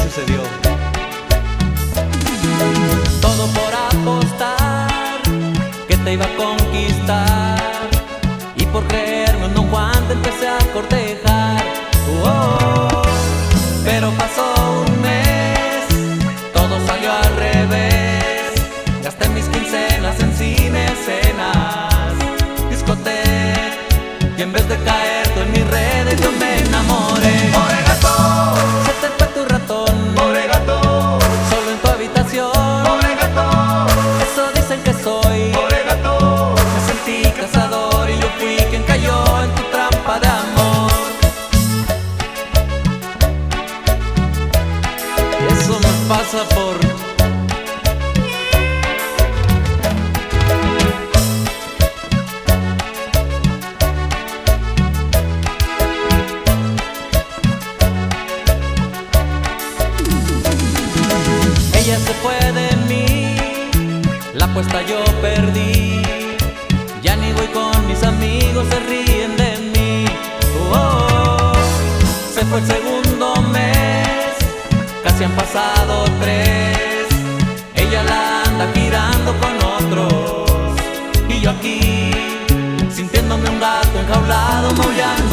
sucedió. Todo por apostar que te iba a conquistar, y por creerme un Don Juan te empecé a cortejar. Pero pasó un mes, todo salió al revés. Gasté mis quincenas en cine, cenas, discoteca, y en vez de caer tú en mis redes yo me enamoré. Pobre gato, Se te fue tu ratón, pobre gato, solo en tu habitación. pobre gato, Eso dicen que soy. pobre gato. Me sentí cazador y yo fui quien cayó en tu trampa de amor. Y eso me pasa por... Ella se fue de mí, la apuesta yo perdí. Ya ni voy con mis amigos, se ríen de mí. Se fue el segundo mes, casi han pasado 3. Ella la anda girando con otros, y yo aquí, sintiéndome un gato enjaulado, maullando.